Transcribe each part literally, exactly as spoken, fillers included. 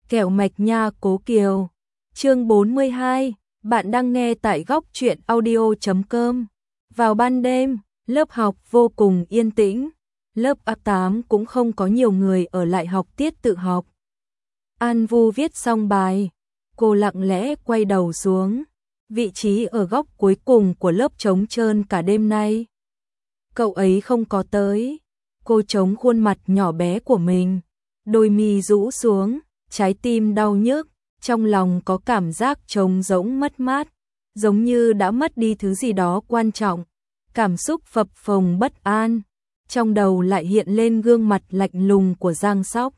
Kẹo mạch nha Cố Kiều. Chương bốn mươi hai, bạn đang nghe tại góc truyện audio chấm com. Vào ban đêm, lớp học vô cùng yên tĩnh. Lớp A tám cũng không có nhiều người ở lại học tiết tự học. An Vu viết xong bài, cô lặng lẽ quay đầu xuống. Vị trí ở góc cuối cùng của lớp trống trơn cả đêm nay. Cậu ấy không có tới. Cô chống khuôn mặt nhỏ bé của mình, đôi mi rũ xuống, trái tim đau nhức, trong lòng có cảm giác trống rỗng mất mát, giống như đã mất đi thứ gì đó quan trọng. Cảm xúc phập phồng bất an, trong đầu lại hiện lên gương mặt lạnh lùng của Giang Sóc.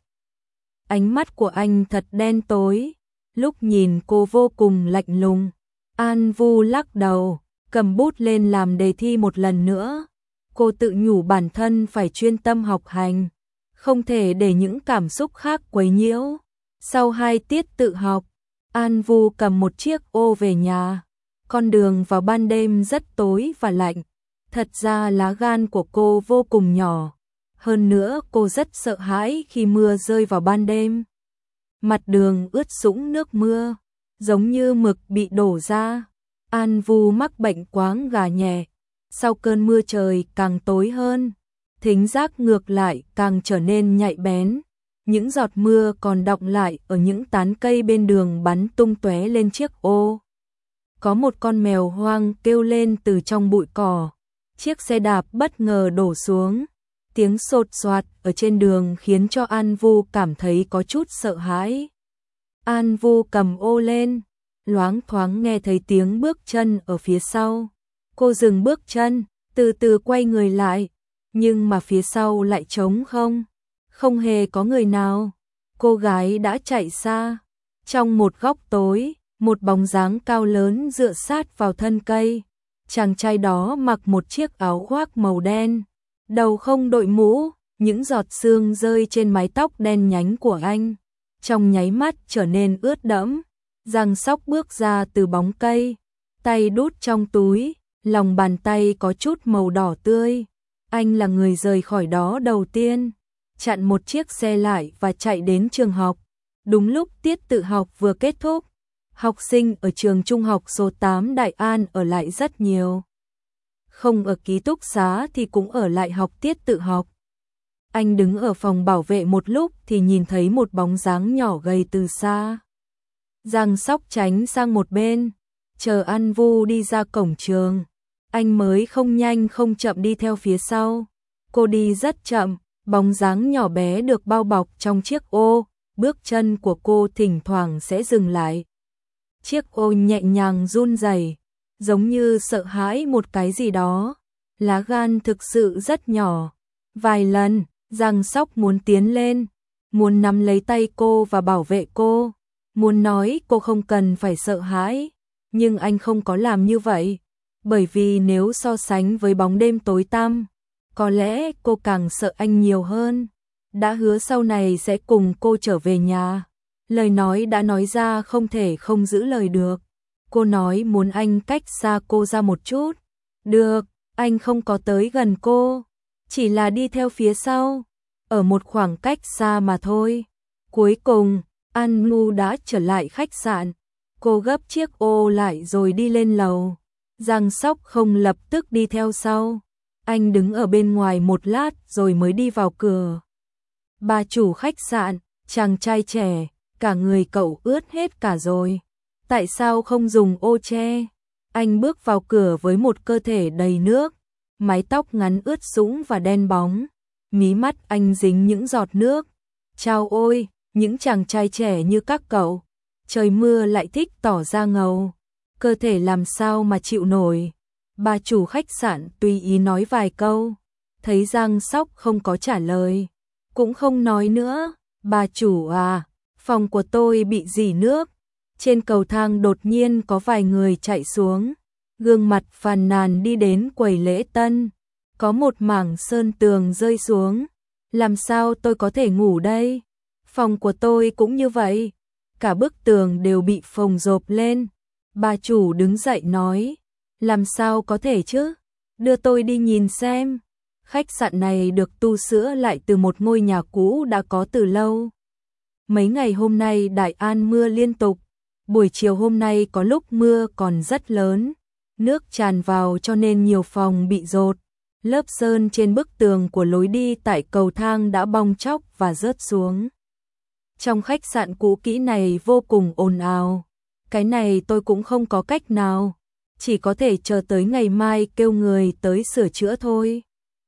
Ánh mắt của anh thật đen tối, lúc nhìn cô vô cùng lạnh lùng. An Vu lắc đầu, cầm bút lên làm đề thi một lần nữa. Cô tự nhủ bản thân phải chuyên tâm học hành, không thể để những cảm xúc khác quấy nhiễu. Sau hai tiết tự học, An Vu cầm một chiếc ô về nhà. Con đường vào ban đêm rất tối và lạnh. Thật ra lá gan của cô vô cùng nhỏ. Hơn nữa cô rất sợ hãi khi mưa rơi vào ban đêm. Mặt đường ướt sũng nước mưa, giống như mực bị đổ ra. An Vu mắc bệnh quáng gà nhẹ. Sau cơn mưa trời càng tối hơn, thính giác ngược lại càng trở nên nhạy bén. Những giọt mưa còn đọng lại ở những tán cây bên đường bắn tung tóe lên chiếc ô. Có một con mèo hoang kêu lên từ trong bụi cỏ. Chiếc xe đạp bất ngờ đổ xuống. Tiếng sột soạt ở trên đường khiến cho An Vu cảm thấy có chút sợ hãi. An Vu cầm ô lên, loáng thoáng nghe thấy tiếng bước chân ở phía sau. Cô dừng bước chân, từ từ quay người lại, nhưng mà phía sau lại trống không, không hề có người nào. Cô gái đã chạy xa. Trong một góc tối, một bóng dáng cao lớn dựa sát vào thân cây. Chàng trai đó mặc một chiếc áo khoác màu đen, đầu không đội mũ, những giọt sương rơi trên mái tóc đen nhánh của anh, trong nháy mắt trở nên ướt đẫm. Giang Sóc bước ra từ bóng cây, tay đút trong túi, lòng bàn tay có chút màu đỏ tươi. Anh là người rời khỏi đó đầu tiên, chặn một chiếc xe lại và chạy đến trường học. Đúng lúc tiết tự học vừa kết thúc, học sinh ở trường trung học số tám Đại An ở lại rất nhiều. Không ở ký túc xá thì cũng ở lại học tiết tự học. Anh đứng ở phòng bảo vệ một lúc thì nhìn thấy một bóng dáng nhỏ gầy từ xa. Giang Sóc tránh sang một bên, chờ An Vu đi ra cổng trường. Anh mới không nhanh không chậm đi theo phía sau. Cô đi rất chậm, bóng dáng nhỏ bé được bao bọc trong chiếc ô, bước chân của cô thỉnh thoảng sẽ dừng lại. Chiếc ô nhẹ nhàng run rẩy, giống như sợ hãi một cái gì đó. Lá gan thực sự rất nhỏ. Vài lần, Giang Sóc muốn tiến lên, muốn nắm lấy tay cô và bảo vệ cô, muốn nói cô không cần phải sợ hãi, nhưng anh không có làm như vậy. Bởi vì nếu so sánh với bóng đêm tối tăm, có lẽ cô càng sợ anh nhiều hơn. Đã hứa sau này sẽ cùng cô trở về nhà. Lời nói đã nói ra không thể không giữ lời được. Cô nói muốn anh cách xa cô ra một chút. Được, anh không có tới gần cô, chỉ là đi theo phía sau, ở một khoảng cách xa mà thôi. Cuối cùng, An Vu đã trở lại khách sạn. Cô gấp chiếc ô lại rồi đi lên lầu. Giang Sóc không lập tức đi theo sau. Anh đứng ở bên ngoài một lát rồi mới đi vào cửa. Bà chủ khách sạn, chàng trai trẻ, cả người cậu ướt hết cả rồi. Tại sao không dùng ô che? Anh bước vào cửa với một cơ thể đầy nước, mái tóc ngắn ướt sũng và đen bóng. Mí mắt anh dính những giọt nước. Chao ôi, những chàng trai trẻ như các cậu, trời mưa lại thích tỏ ra ngầu. Cơ thể làm sao mà chịu nổi. Bà chủ khách sạn tùy ý nói vài câu. Thấy Giang Sóc không có trả lời, cũng không nói nữa. Bà chủ à, phòng của tôi bị rỉ nước. Trên cầu thang đột nhiên có vài người chạy xuống, gương mặt phàn nàn đi đến quầy lễ tân. Có một mảng sơn tường rơi xuống. Làm sao tôi có thể ngủ đây? Phòng của tôi cũng như vậy. Cả bức tường đều bị phồng rộp lên. Bà chủ đứng dậy nói, làm sao có thể chứ? Đưa tôi đi nhìn xem. Khách sạn này được tu sửa lại từ một ngôi nhà cũ đã có từ lâu. Mấy ngày hôm nay Đại An mưa liên tục, buổi chiều hôm nay có lúc mưa còn rất lớn, nước tràn vào cho nên nhiều phòng bị dột. Lớp sơn trên bức tường của lối đi tại cầu thang đã bong tróc và rớt xuống. Trong khách sạn cũ kỹ này vô cùng ồn ào. Cái này tôi cũng không có cách nào, chỉ có thể chờ tới ngày mai kêu người tới sửa chữa thôi.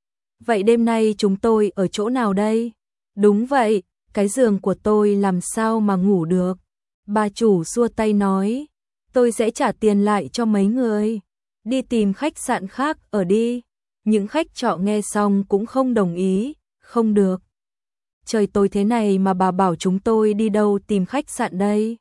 Vậy đêm nay chúng tôi ở chỗ nào đây? Đúng vậy, cái giường của tôi làm sao mà ngủ được? Bà chủ xua tay nói, tôi sẽ trả tiền lại cho mấy người. Đi tìm khách sạn khác ở đi. Những khách trọ nghe xong cũng không đồng ý, không được. Trời tối thế này mà bà bảo chúng tôi đi đâu tìm khách sạn đây?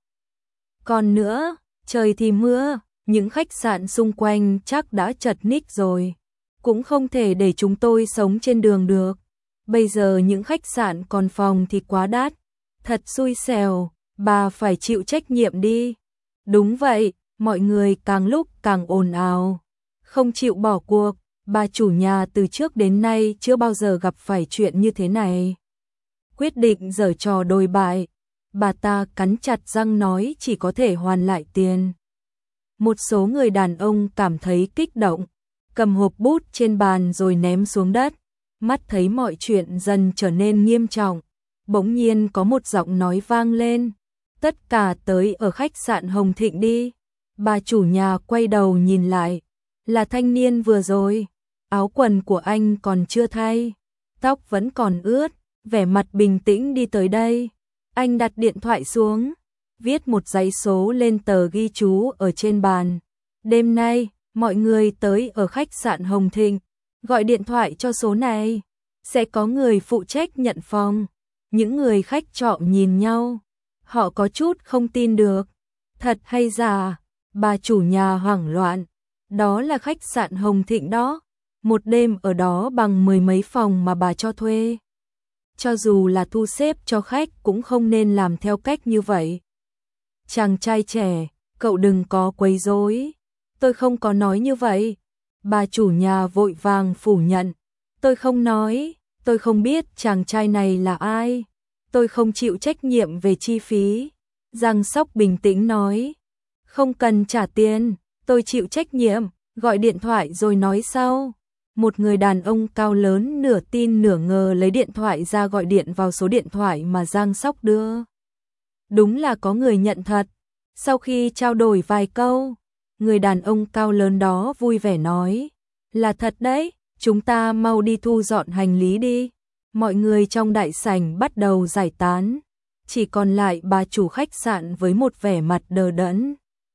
Còn nữa, trời thì mưa, những khách sạn xung quanh chắc đã chật ních rồi. Cũng không thể để chúng tôi sống trên đường được. Bây giờ những khách sạn còn phòng thì quá đắt. Thật xui xẻo, bà phải chịu trách nhiệm đi. Đúng vậy, mọi người càng lúc càng ồn ào. Không chịu bỏ cuộc, bà chủ nhà từ trước đến nay chưa bao giờ gặp phải chuyện như thế này. Quyết định giở trò đồi bại, bà ta cắn chặt răng nói chỉ có thể hoàn lại tiền. Một số người đàn ông cảm thấy kích động, cầm hộp bút trên bàn rồi ném xuống đất. Mắt thấy mọi chuyện dần trở nên nghiêm trọng, bỗng nhiên có một giọng nói vang lên. Tất cả tới ở khách sạn Hồng Thịnh đi. Bà chủ nhà quay đầu nhìn lại, là thanh niên vừa rồi. Áo quần của anh còn chưa thay, tóc vẫn còn ướt, vẻ mặt bình tĩnh đi tới đây. Anh đặt điện thoại xuống, viết một dãy số lên tờ ghi chú ở trên bàn. Đêm nay, mọi người tới ở khách sạn Hồng Thịnh, gọi điện thoại cho số này, sẽ có người phụ trách nhận phòng. Những người khách trọ nhìn nhau, họ có chút không tin được. Thật hay giả? Bà chủ nhà hoảng loạn, đó là khách sạn Hồng Thịnh đó. Một đêm ở đó bằng mười mấy phòng mà bà cho thuê. Cho dù là thu xếp cho khách cũng không nên làm theo cách như vậy. Chàng trai trẻ, cậu đừng có quấy rối. Tôi không có nói như vậy. Bà chủ nhà vội vàng phủ nhận. Tôi không nói, tôi không biết chàng trai này là ai. Tôi không chịu trách nhiệm về chi phí. Giang Sóc bình tĩnh nói. Không cần trả tiền, tôi chịu trách nhiệm, gọi điện thoại rồi nói sau. Một người đàn ông cao lớn nửa tin nửa ngờ lấy điện thoại ra gọi điện vào số điện thoại mà Giang Sóc đưa. Đúng là có người nhận thật. Sau khi trao đổi vài câu, người đàn ông cao lớn đó vui vẻ nói, là thật đấy, chúng ta mau đi thu dọn hành lý đi. Mọi người trong đại sảnh bắt đầu giải tán, chỉ còn lại bà chủ khách sạn với một vẻ mặt đờ đẫn.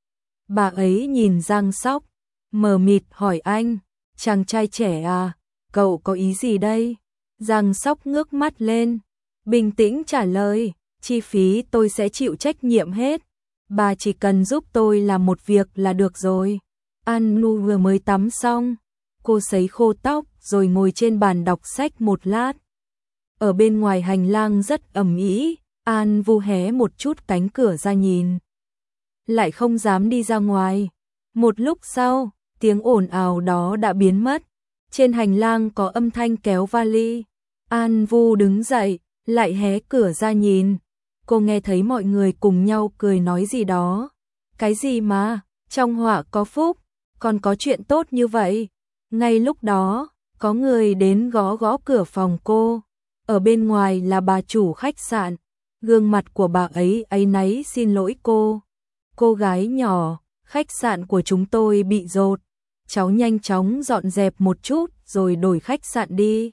Bà ấy nhìn Giang Sóc, mờ mịt hỏi anh, chàng trai trẻ à, cậu có ý gì đây? Giang Sóc ngước mắt lên, bình tĩnh trả lời, chi phí tôi sẽ chịu trách nhiệm hết. Bà chỉ cần giúp tôi làm một việc là được rồi. An Nu vừa mới tắm xong, cô sấy khô tóc rồi ngồi trên bàn đọc sách một lát. Ở bên ngoài hành lang rất ầm ĩ, An Vu hé một chút cánh cửa ra nhìn, lại không dám đi ra ngoài. Một lúc sau, tiếng ồn ào đó đã biến mất. Trên hành lang có âm thanh kéo vali. An Vu đứng dậy, lại hé cửa ra nhìn. Cô nghe thấy mọi người cùng nhau cười nói gì đó. Cái gì mà, trong họa có phúc, còn có chuyện tốt như vậy. Ngay lúc đó, có người đến gõ gõ cửa phòng cô. Ở bên ngoài là bà chủ khách sạn. Gương mặt của bà ấy áy náy xin lỗi cô. Cô gái nhỏ, khách sạn của chúng tôi bị dột. Cháu nhanh chóng dọn dẹp một chút rồi đổi khách sạn đi.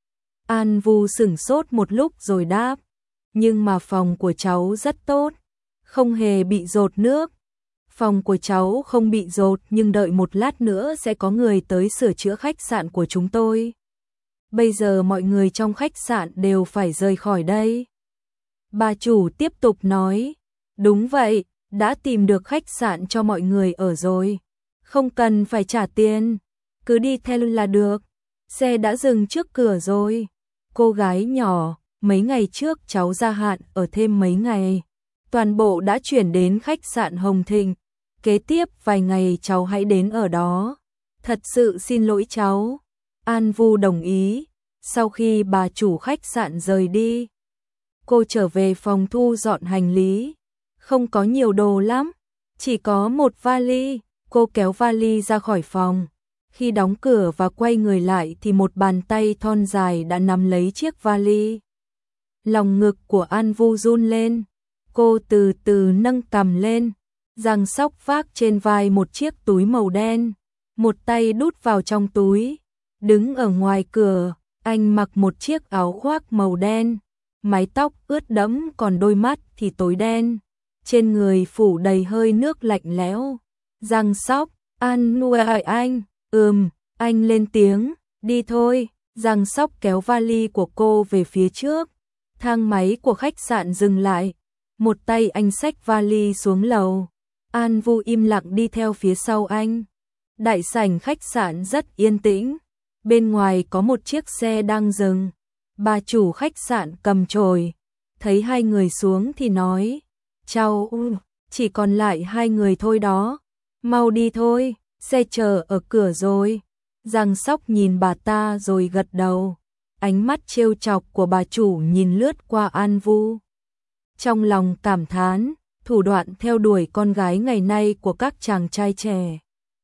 An Vu sửng sốt một lúc rồi đáp. Nhưng mà phòng của cháu rất tốt, không hề bị dột nước. Phòng của cháu không bị dột nhưng đợi một lát nữa sẽ có người tới sửa chữa khách sạn của chúng tôi. Bây giờ mọi người trong khách sạn đều phải rời khỏi đây. Bà chủ tiếp tục nói. Đúng vậy, đã tìm được khách sạn cho mọi người ở rồi. Không cần phải trả tiền, cứ đi theo là được. Xe đã dừng trước cửa rồi. Cô gái nhỏ, mấy ngày trước cháu gia hạn ở thêm mấy ngày. Toàn bộ đã chuyển đến khách sạn Hồng Thịnh. Kế tiếp vài ngày cháu hãy đến ở đó. Thật sự xin lỗi cháu. An Vu đồng ý. Sau khi bà chủ khách sạn rời đi, cô trở về phòng thu dọn hành lý. Không có nhiều đồ lắm, chỉ có một vali. Cô kéo vali ra khỏi phòng. Khi đóng cửa và quay người lại thì một bàn tay thon dài đã nắm lấy chiếc vali. Lòng ngực của An Vu run lên. Cô từ từ nâng cằm lên. Giang Sóc vác trên vai một chiếc túi màu đen. Một tay đút vào trong túi. Đứng ở ngoài cửa, anh mặc một chiếc áo khoác màu đen. Mái tóc ướt đẫm còn đôi mắt thì tối đen. Trên người phủ đầy hơi nước lạnh lẽo. Giang Sóc, An nuôi anh, ừm, anh lên tiếng, đi thôi. Giang Sóc kéo vali của cô về phía trước. Thang máy của khách sạn dừng lại. Một tay anh xách vali xuống lầu. An Vu im lặng đi theo phía sau anh. Đại sảnh khách sạn rất yên tĩnh. Bên ngoài có một chiếc xe đang dừng. Bà chủ khách sạn cầm chổi. Thấy hai người xuống thì nói, chào, chỉ còn lại hai người thôi đó. Mau đi thôi, xe chờ ở cửa rồi. Giang Sóc nhìn bà ta rồi gật đầu. Ánh mắt trêu chọc của bà chủ nhìn lướt qua An Vu. Trong lòng cảm thán, thủ đoạn theo đuổi con gái ngày nay của các chàng trai trẻ.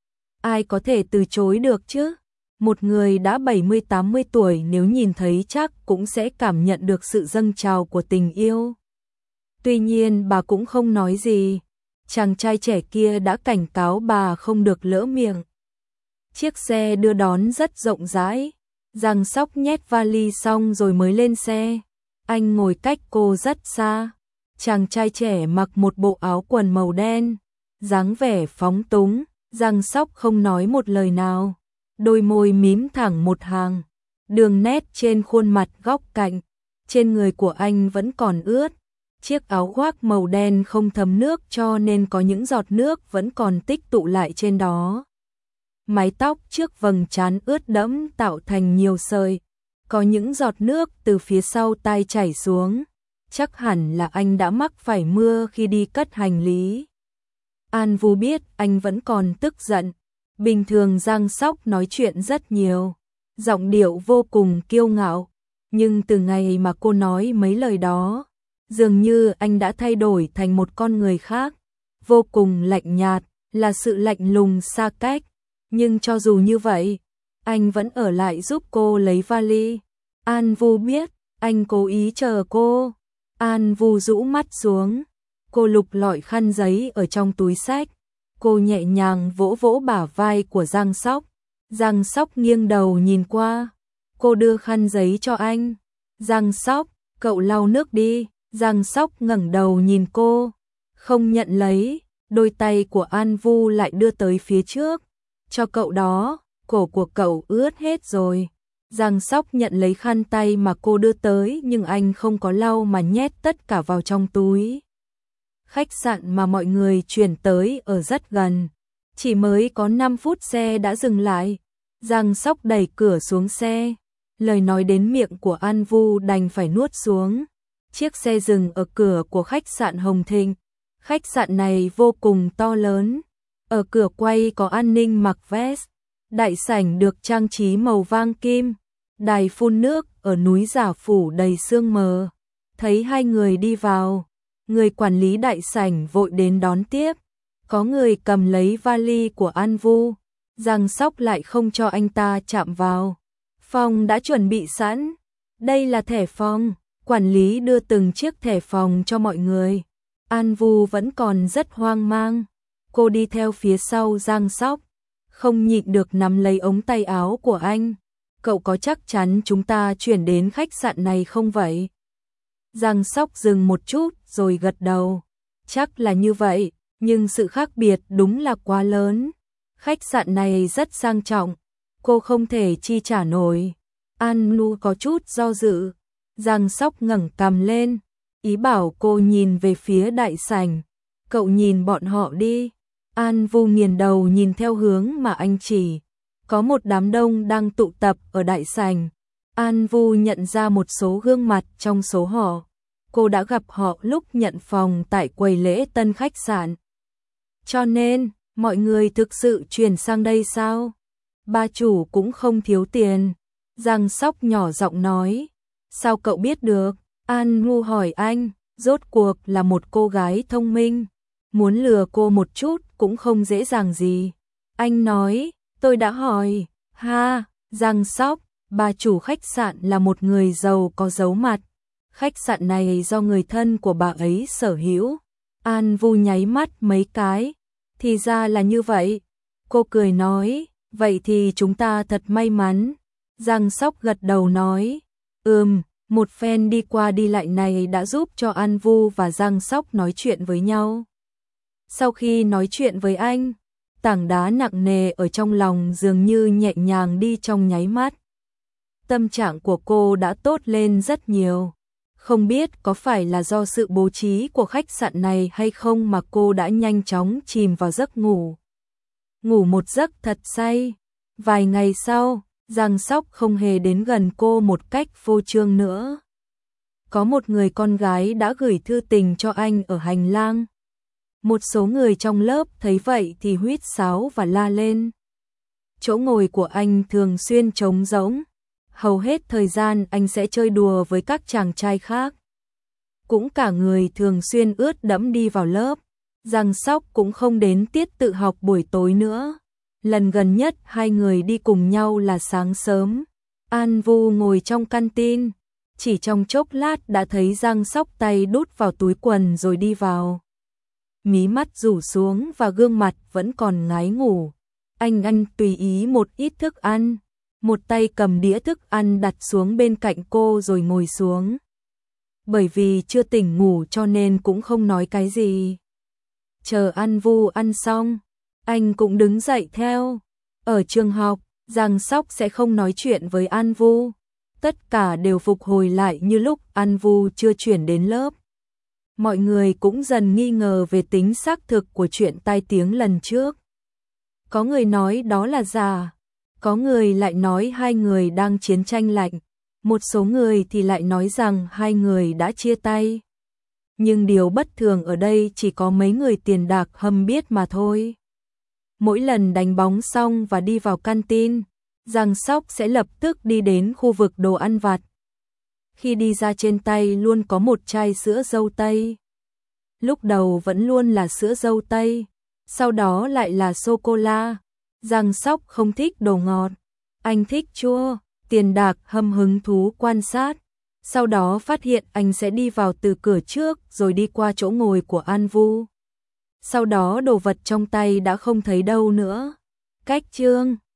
Ai có thể từ chối được chứ? Một người đã bảy mươi tám mươi tuổi nếu nhìn thấy chắc cũng sẽ cảm nhận được sự dâng trào của tình yêu. Tuy nhiên bà cũng không nói gì. Chàng trai trẻ kia đã cảnh cáo bà không được lỡ miệng. Chiếc xe đưa đón rất rộng rãi. Giang Sóc nhét vali xong rồi mới lên xe. Anh ngồi cách cô rất xa. Chàng trai trẻ mặc một bộ áo quần màu đen, dáng vẻ phóng túng. Giang Sóc không nói một lời nào. Đôi môi mím thẳng một hàng. Đường nét trên khuôn mặt góc cạnh. Trên người của anh vẫn còn ướt. Chiếc áo khoác màu đen không thấm nước cho nên có những giọt nước vẫn còn tích tụ lại trên đó. Mái tóc trước vầng trán ướt đẫm tạo thành nhiều sợi. Có những giọt nước từ phía sau tai chảy xuống. Chắc hẳn là anh đã mắc phải mưa khi đi cất hành lý. An Vu biết anh vẫn còn tức giận. Bình thường Giang Sóc nói chuyện rất nhiều. Giọng điệu vô cùng kiêu ngạo. Nhưng từ ngày mà cô nói mấy lời đó, dường như anh đã thay đổi thành một con người khác. Vô cùng lạnh nhạt, là sự lạnh lùng xa cách. Nhưng cho dù như vậy, anh vẫn ở lại giúp cô lấy vali. An Vu biết, anh cố ý chờ cô. An Vu rũ mắt xuống. Cô lục lọi khăn giấy ở trong túi xách. Cô nhẹ nhàng vỗ vỗ bả vai của Giang Sóc. Giang Sóc nghiêng đầu nhìn qua. Cô đưa khăn giấy cho anh. Giang Sóc, cậu lau nước đi. Giang Sóc ngẩng đầu nhìn cô. Không nhận lấy. Đôi tay của An Vu lại đưa tới phía trước. Cho cậu đó, cổ của cậu ướt hết rồi. Giang Sóc nhận lấy khăn tay mà cô đưa tới nhưng anh không có lau mà nhét tất cả vào trong túi. Khách sạn mà mọi người chuyển tới ở rất gần. Chỉ mới có năm phút xe đã dừng lại. Giang Sóc đẩy cửa xuống xe. Lời nói đến miệng của An Vu đành phải nuốt xuống. Chiếc xe dừng ở cửa của khách sạn Hồng Thịnh. Khách sạn này vô cùng to lớn. Ở cửa quay có an ninh mặc vest. Đại sảnh được trang trí màu vàng kim. Đài phun nước ở núi giả phủ đầy sương mờ. Thấy hai người đi vào, người quản lý đại sảnh vội đến đón tiếp. Có người cầm lấy vali của An Vu. Giang Sóc lại không cho anh ta chạm vào. Phòng đã chuẩn bị sẵn. Đây là thẻ phòng. Quản lý đưa từng chiếc thẻ phòng cho mọi người. An Vu vẫn còn rất hoang mang. Cô đi theo phía sau Giang Sóc. Không nhịn được nắm lấy ống tay áo của anh. Cậu có chắc chắn chúng ta chuyển đến khách sạn này không vậy? Giang Sóc dừng một chút rồi gật đầu. Chắc là như vậy, nhưng sự khác biệt đúng là quá lớn. Khách sạn này rất sang trọng. Cô không thể chi trả nổi. An Nu có chút do dự. Giang Sóc ngẩng cằm lên. Ý bảo cô nhìn về phía đại sảnh. Cậu nhìn bọn họ đi. An Vu nghiền đầu nhìn theo hướng mà anh chỉ. Có một đám đông đang tụ tập ở đại sảnh. An Vu nhận ra một số gương mặt trong số họ. Cô đã gặp họ lúc nhận phòng tại quầy lễ tân khách sạn. Cho nên, mọi người thực sự chuyển sang đây sao? Bà chủ cũng không thiếu tiền. Giang Sóc nhỏ giọng nói. Sao cậu biết được? An Ngu hỏi anh, rốt cuộc là một cô gái thông minh, muốn lừa cô một chút cũng không dễ dàng gì. Anh nói, tôi đã hỏi, ha, Giang Sóc, bà chủ khách sạn là một người giàu có giấu mặt. Khách sạn này do người thân của bà ấy sở hữu. An Vu nháy mắt mấy cái, thì ra là như vậy. Cô cười nói, vậy thì chúng ta thật may mắn. Giang Sóc gật đầu nói, ừm, một phen đi qua đi lại này đã giúp cho An Vu và Giang Sóc nói chuyện với nhau. Sau khi nói chuyện với anh, tảng đá nặng nề ở trong lòng dường như nhẹ nhàng đi trong nháy mắt. Tâm trạng của cô đã tốt lên rất nhiều. Không biết có phải là do sự bố trí của khách sạn này hay không mà cô đã nhanh chóng chìm vào giấc ngủ. Ngủ một giấc thật say. Vài ngày sau, Giang Sóc không hề đến gần cô một cách phô trương nữa. Có một người con gái đã gửi thư tình cho anh ở hành lang. Một số người trong lớp thấy vậy thì huýt sáo và la lên. Chỗ ngồi của anh thường xuyên trống rỗng. Hầu hết thời gian anh sẽ chơi đùa với các chàng trai khác. Cũng cả người thường xuyên ướt đẫm đi vào lớp. Giang Sóc cũng không đến tiết tự học buổi tối nữa. Lần gần nhất hai người đi cùng nhau là sáng sớm. An Vu ngồi trong canteen. Chỉ trong chốc lát đã thấy Giang Sóc tay đút vào túi quần rồi đi vào. Mí mắt rủ xuống và gương mặt vẫn còn ngái ngủ. Anh ăn tùy ý một ít thức ăn. Một tay cầm đĩa thức ăn đặt xuống bên cạnh cô rồi ngồi xuống. Bởi vì chưa tỉnh ngủ cho nên cũng không nói cái gì. Chờ An Vu ăn xong, anh cũng đứng dậy theo. Ở trường học, Giang Sóc sẽ không nói chuyện với An Vu. Tất cả đều phục hồi lại như lúc An Vu chưa chuyển đến lớp. Mọi người cũng dần nghi ngờ về tính xác thực của chuyện tai tiếng lần trước. Có người nói đó là giả. Có người lại nói hai người đang chiến tranh lạnh, một số người thì lại nói rằng hai người đã chia tay. Nhưng điều bất thường ở đây chỉ có mấy người tiền đạc hâm biết mà thôi. Mỗi lần đánh bóng xong và đi vào canteen, Giang Sóc sẽ lập tức đi đến khu vực đồ ăn vặt. Khi đi ra trên tay luôn có một chai sữa dâu tây. Lúc đầu vẫn luôn là sữa dâu tây, sau đó lại là sô-cô-la. Giang Sóc không thích đồ ngọt, anh thích chua. Tiền Đạc hâm hứng thú quan sát, sau đó phát hiện anh sẽ đi vào từ cửa trước rồi đi qua chỗ ngồi của An Vu. Sau đó đồ vật trong tay đã không thấy đâu nữa. Cách chương